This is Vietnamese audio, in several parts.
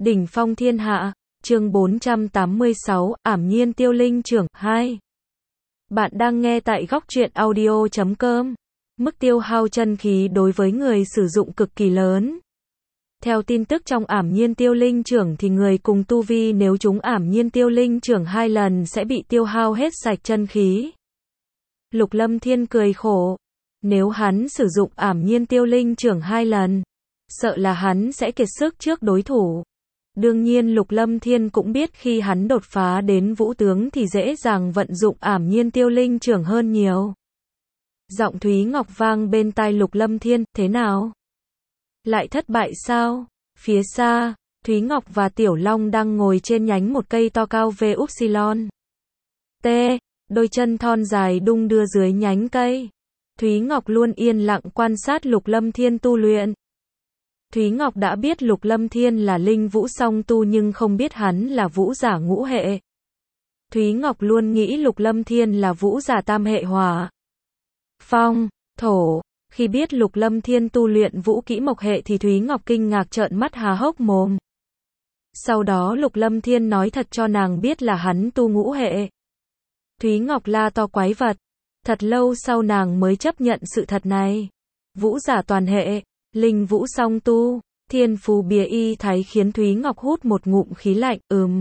Đỉnh phong thiên hạ, chương 486, ảm nhiên tiêu linh trưởng, 2. Bạn đang nghe tại góc truyện audio.com. Mức tiêu hao chân khí đối với người sử dụng cực kỳ lớn. Theo tin tức trong ảm nhiên tiêu linh trưởng thì người cùng tu vi nếu trúng ảm nhiên tiêu linh trưởng 2 lần sẽ bị tiêu hao hết sạch chân khí. Lục Lâm Thiên cười khổ. Nếu hắn sử dụng ảm nhiên tiêu linh trưởng 2 lần, sợ là hắn sẽ kiệt sức trước đối thủ. Đương nhiên Lục Lâm Thiên cũng biết khi hắn đột phá đến vũ tướng thì dễ dàng vận dụng ảm nhiên tiêu linh trưởng hơn nhiều. Giọng Thúy Ngọc vang bên tai Lục Lâm Thiên, thế nào? Lại thất bại sao? Phía xa, Thúy Ngọc và Tiểu Long đang ngồi trên nhánh một cây to cao về Upsilon. T, đôi chân thon dài đung đưa dưới nhánh cây. Thúy Ngọc luôn yên lặng quan sát Lục Lâm Thiên tu luyện. Thúy Ngọc đã biết Lục Lâm Thiên là linh vũ song tu nhưng không biết hắn là vũ giả ngũ hệ. Thúy Ngọc luôn nghĩ Lục Lâm Thiên là vũ giả tam hệ hỏa, phong, thổ. Khi biết Lục Lâm Thiên tu luyện vũ kỹ mộc hệ thì Thúy Ngọc kinh ngạc trợn mắt há hốc mồm. Sau đó Lục Lâm Thiên nói thật cho nàng biết là hắn tu ngũ hệ. Thúy Ngọc la to quái vật. Thật lâu sau nàng mới chấp nhận sự thật này. Vũ giả toàn hệ, linh vũ song tu, thiên phú bìa y thấy khiến Thúy Ngọc hút một ngụm khí lạnh,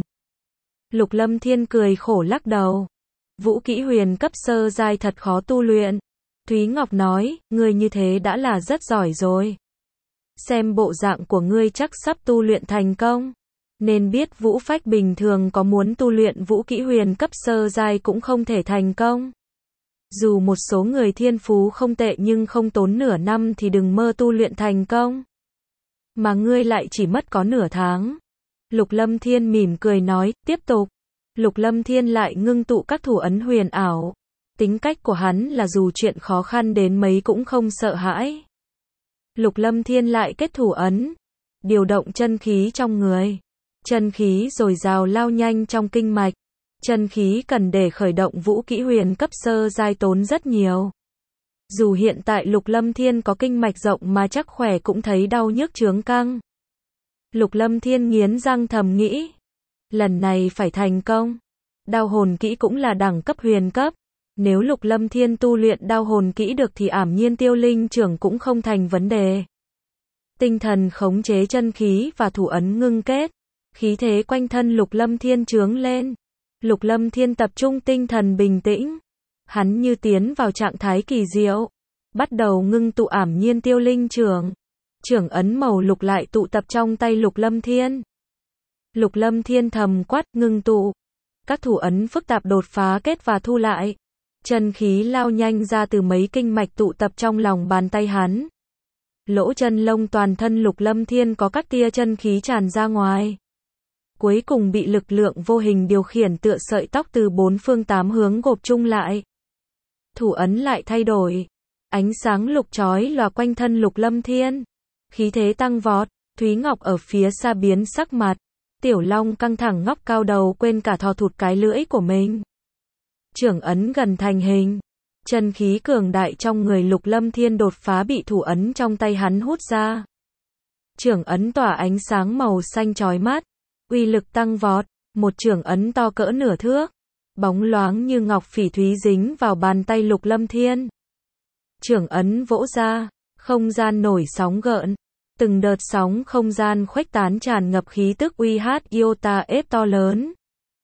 Lục Lâm Thiên cười khổ lắc đầu. Vũ kỹ huyền cấp sơ giai thật khó tu luyện. Thúy Ngọc nói, ngươi như thế đã là rất giỏi rồi. Xem bộ dạng của ngươi chắc sắp tu luyện thành công. Nên biết vũ phách bình thường có muốn tu luyện vũ kỹ huyền cấp sơ giai cũng không thể thành công. Dù một số người thiên phú không tệ nhưng không tốn nửa năm thì đừng mơ tu luyện thành công. Mà ngươi lại chỉ mất có nửa tháng. Lục Lâm Thiên mỉm cười nói, tiếp tục. Lục Lâm Thiên lại ngưng tụ các thủ ấn huyền ảo. Tính cách của hắn là dù chuyện khó khăn đến mấy cũng không sợ hãi. Lục Lâm Thiên lại kết thủ ấn. Điều động chân khí trong người. Chân khí dồi dào lao nhanh trong kinh mạch. Chân khí cần để khởi động vũ kỹ huyền cấp sơ giai tốn rất nhiều. Dù hiện tại Lục Lâm Thiên có kinh mạch rộng mà chắc khỏe cũng thấy đau nhức chướng căng. Lục Lâm Thiên nghiến răng thầm nghĩ. Lần này phải thành công. Đao hồn kỹ cũng là đẳng cấp huyền cấp. Nếu Lục Lâm Thiên tu luyện đao hồn kỹ được thì ảm nhiên tiêu linh trưởng cũng không thành vấn đề. Tinh thần khống chế chân khí và thủ ấn ngưng kết. Khí thế quanh thân Lục Lâm Thiên trướng lên. Lục Lâm Thiên tập trung tinh thần bình tĩnh. Hắn như tiến vào trạng thái kỳ diệu. Bắt đầu ngưng tụ ảm nhiên tiêu linh trưởng. Trưởng ấn màu lục lại tụ tập trong tay Lục Lâm Thiên. Lục Lâm Thiên thầm quát ngưng tụ. Các thủ ấn phức tạp đột phá kết và thu lại. Chân khí lao nhanh ra từ mấy kinh mạch tụ tập trong lòng bàn tay hắn. Lỗ chân lông toàn thân Lục Lâm Thiên có các tia chân khí tràn ra ngoài. Cuối cùng bị lực lượng vô hình điều khiển tựa sợi tóc từ 4 phương 8 hướng gộp chung lại. Thủ ấn lại thay đổi. Ánh sáng lục chói lòa quanh thân Lục Lâm Thiên. Khí thế tăng vọt. Thúy Ngọc ở phía xa biến sắc mặt. Tiểu Long căng thẳng ngóc cao đầu quên cả thò thụt cái lưỡi của mình. Trưởng ấn gần thành hình. Chân khí cường đại trong người Lục Lâm Thiên đột phá bị thủ ấn trong tay hắn hút ra. Trưởng ấn tỏa ánh sáng màu xanh chói mắt. Uy lực tăng vọt. Một trưởng ấn to cỡ nửa thước. Bóng loáng như ngọc phỉ thúy dính vào bàn tay Lục Lâm Thiên. Trưởng ấn vỗ ra. Không gian nổi sóng gợn. Từng đợt sóng không gian khuếch tán tràn ngập khí tức uy hát iota ép to lớn.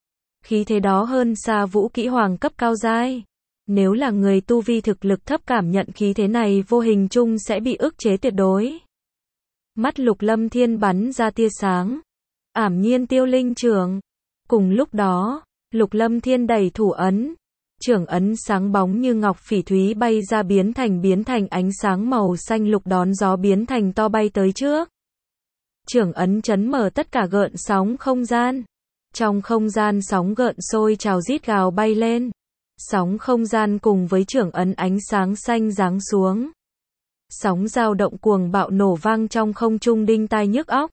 Khí thế đó hơn xa vũ kỹ hoàng cấp cao giai. Nếu là người tu vi thực lực thấp cảm nhận khí thế này vô hình chung sẽ bị ức chế tuyệt đối. Mắt Lục Lâm Thiên bắn ra tia sáng. Ảm nhiên tiêu linh trưởng. Cùng lúc đó, Lục Lâm Thiên đẩy thủ ấn. Trưởng ấn sáng bóng như ngọc phỉ thúy bay ra biến thành ánh sáng màu xanh lục đón gió biến thành to bay tới trước. Trưởng ấn chấn mở tất cả gợn sóng không gian. Trong không gian sóng gợn sôi trào rít gào bay lên. Sóng không gian cùng với trưởng ấn ánh sáng xanh giáng xuống. Sóng dao động cuồng bạo nổ vang trong không trung đinh tai nhức óc.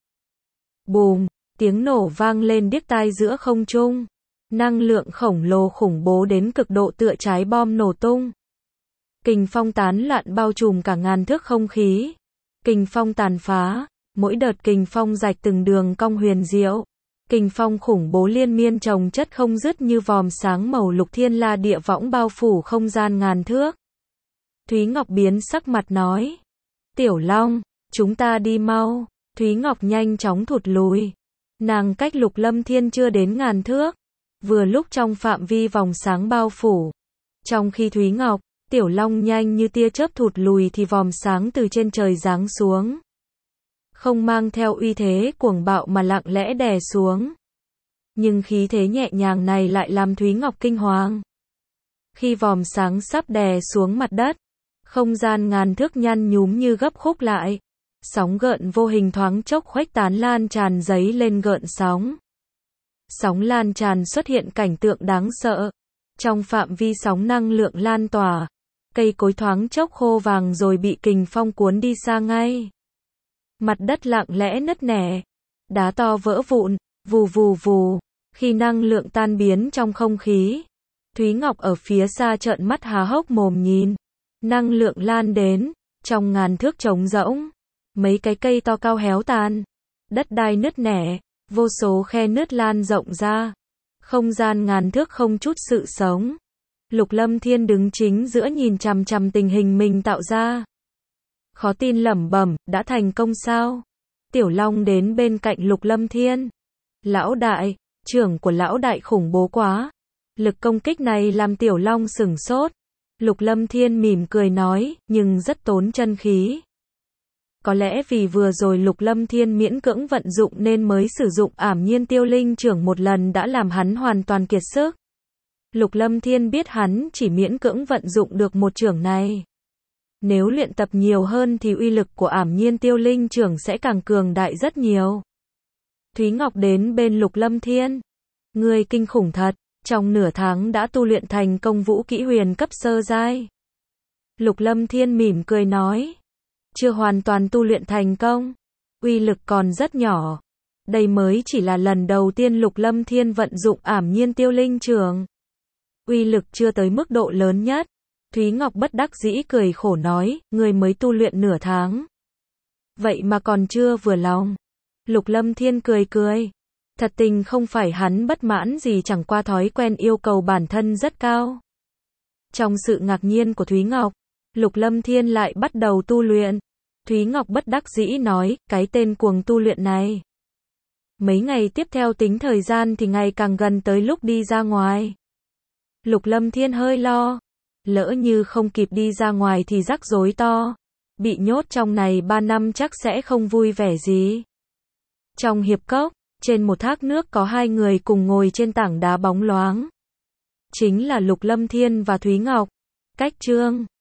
Bùm, tiếng nổ vang lên điếc tai giữa không trung. Năng lượng khổng lồ khủng bố đến cực độ tựa trái bom nổ tung. Kình phong tán loạn bao trùm cả ngàn thước không khí. Kình phong tàn phá. Mỗi đợt kình phong rạch từng đường cong huyền diệu. Kình phong khủng bố liên miên chồng chất không dứt như vòm sáng màu lục thiên la địa võng bao phủ không gian ngàn thước. Thúy Ngọc biến sắc mặt nói. Tiểu Long, chúng ta đi mau. Thúy Ngọc nhanh chóng thụt lùi. Nàng cách Lục Lâm Thiên chưa đến ngàn thước. Vừa lúc trong phạm vi vòng sáng bao phủ. Trong khi Thúy Ngọc, Tiểu Long nhanh như tia chớp thụt lùi thì vòm sáng từ trên trời giáng xuống. Không mang theo uy thế cuồng bạo mà lặng lẽ đè xuống. Nhưng khí thế nhẹ nhàng này lại làm Thúy Ngọc kinh hoàng. Khi vòm sáng sắp đè xuống mặt đất, không gian ngàn thước nhăn nhúm như gấp khúc lại. Sóng gợn vô hình thoáng chốc khuếch tán lan tràn dấy lên gợn sóng. Sóng lan tràn xuất hiện cảnh tượng đáng sợ. Trong phạm vi sóng năng lượng lan tỏa, cây cối thoáng chốc khô vàng rồi bị kình phong cuốn đi xa ngay. Mặt đất lặng lẽ nứt nẻ, đá to vỡ vụn, vù vù vù, khi năng lượng tan biến trong không khí. Thúy Ngọc ở phía xa trợn mắt há hốc mồm nhìn. Năng lượng lan đến, trong ngàn thước trống rỗng. Mấy cái cây to cao héo tàn, đất đai nứt nẻ, vô số khe nứt lan rộng ra. Không gian ngàn thước không chút sự sống. Lục Lâm Thiên đứng chính giữa nhìn chằm chằm tình hình mình tạo ra. Khó tin lẩm bẩm, đã thành công sao? Tiểu Long đến bên cạnh Lục Lâm Thiên. Lão đại, trưởng của lão đại khủng bố quá. Lực công kích này làm Tiểu Long sửng sốt. Lục Lâm Thiên mỉm cười nói, nhưng rất tốn chân khí. Có lẽ vì vừa rồi Lục Lâm Thiên miễn cưỡng vận dụng nên mới sử dụng ảm nhiên tiêu linh trưởng một lần đã làm hắn hoàn toàn kiệt sức. Lục Lâm Thiên biết hắn chỉ miễn cưỡng vận dụng được một trưởng này. Nếu luyện tập nhiều hơn thì uy lực của ảm nhiên tiêu linh trưởng sẽ càng cường đại rất nhiều. Thúy Ngọc đến bên Lục Lâm Thiên. Ngươi kinh khủng thật, trong nửa tháng đã tu luyện thành công vũ kỹ huyền cấp sơ giai. Lục Lâm Thiên mỉm cười nói. Chưa hoàn toàn tu luyện thành công. Uy lực còn rất nhỏ. Đây mới chỉ là lần đầu tiên Lục Lâm Thiên vận dụng ảm nhiên tiêu linh trưởng. Uy lực chưa tới mức độ lớn nhất. Thúy Ngọc bất đắc dĩ cười khổ nói, người mới tu luyện nửa tháng. Vậy mà còn chưa vừa lòng. Lục Lâm Thiên cười cười. Thật tình không phải hắn bất mãn gì, chẳng qua thói quen yêu cầu bản thân rất cao. Trong sự ngạc nhiên của Thúy Ngọc, Lục Lâm Thiên lại bắt đầu tu luyện. Thúy Ngọc bất đắc dĩ nói, cái tên cuồng tu luyện này. Mấy ngày tiếp theo tính thời gian thì ngày càng gần tới lúc đi ra ngoài. Lục Lâm Thiên hơi lo. Lỡ như không kịp đi ra ngoài thì rắc rối to. Bị nhốt trong này 3 năm chắc sẽ không vui vẻ gì. Trong hiệp cốc, trên một thác nước có hai người cùng ngồi trên tảng đá bóng loáng. Chính là Lục Lâm Thiên và Thúy Ngọc. Cách chương